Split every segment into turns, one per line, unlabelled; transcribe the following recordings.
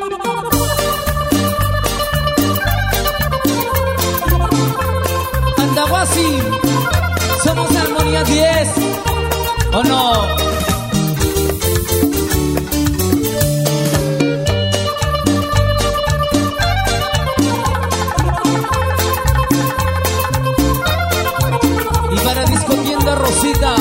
Andahuasi, somos Armonía 10, ¿o no? Y para Discotienda Rosita.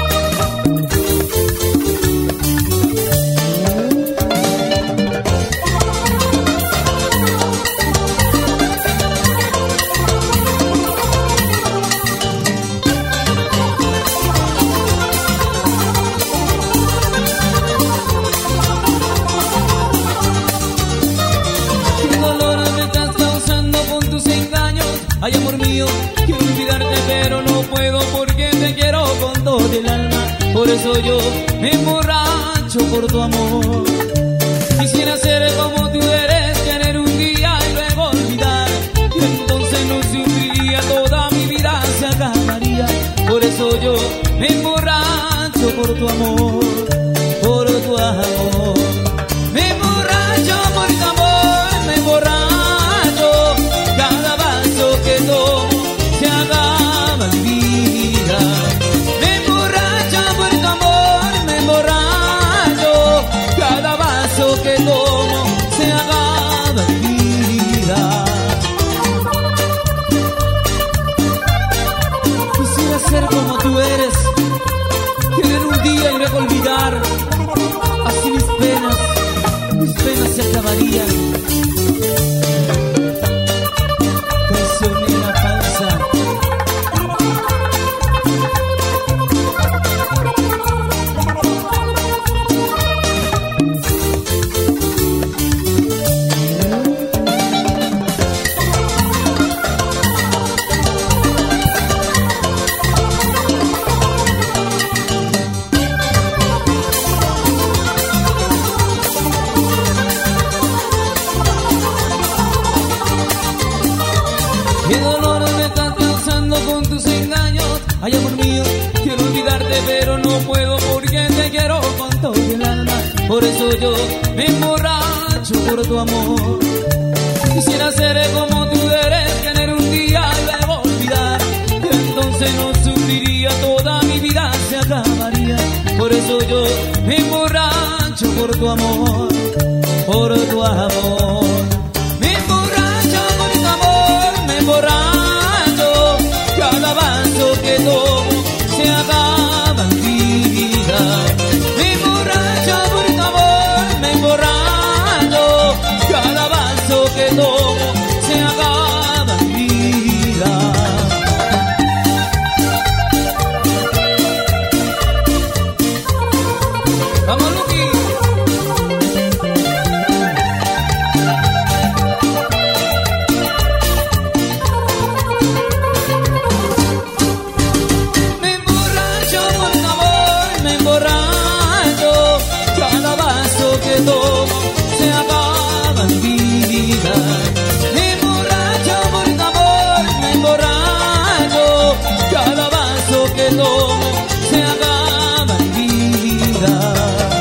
Ay, amor mío, quiero olvidarte pero no puedo porque te quiero con todo el alma. Por eso yo me emborracho por tu amor. Quisiera ser como tú eres, querer un día y luego olvidar. Y entonces no sufriría, toda mi vida se acabaría. Por eso yo me emborracho por tu amor, por tu amor. Me emborracho por tu amor, me emborracho. Cada vaso que tomo se acaba mi vida. Me emborracho por tu amor, me emborracho. Cada vaso que tomo se acaba mi vida. Quisiera ser como tú eres, querer un día y luego olvidar. Así mis penas se acabarían. Qué dolor me estás causando con tus engaños. Ay, amor mío, quiero olvidarte pero no puedo porque te quiero con todo el alma. Por eso yo me emborracho por tu amor. Quisiera ser como tú eres, tener un día y luego olvidar. Y entonces no sufriría, toda mi vida se acabaría. Por eso yo me emborracho por tu amor, por tu amor. Emborracho, cada vaso que tomo se acaba mi vida. Me emborracho por tu amor, me emborracho. Cada vaso que tomo se acaba mi vida. Vamos, Luqui. Que tomo se acaba mi vida. Me emborracho por tu amor, me emborracho. Cada vaso que tomo se acaba mi vida.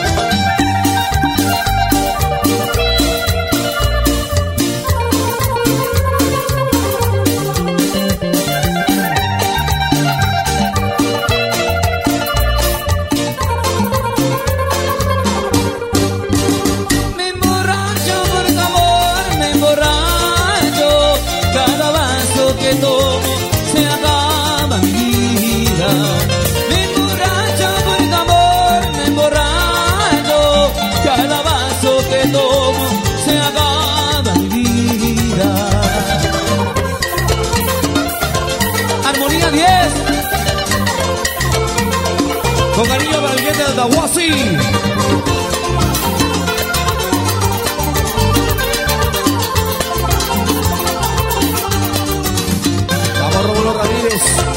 Que tomo se acaba mi vida. Me emborracho por tu amor, me emborracho. Cada vaso que tomo se acaba mi vida. Armonía 10, con cariño para el gente de Andahuasi. Ramírez.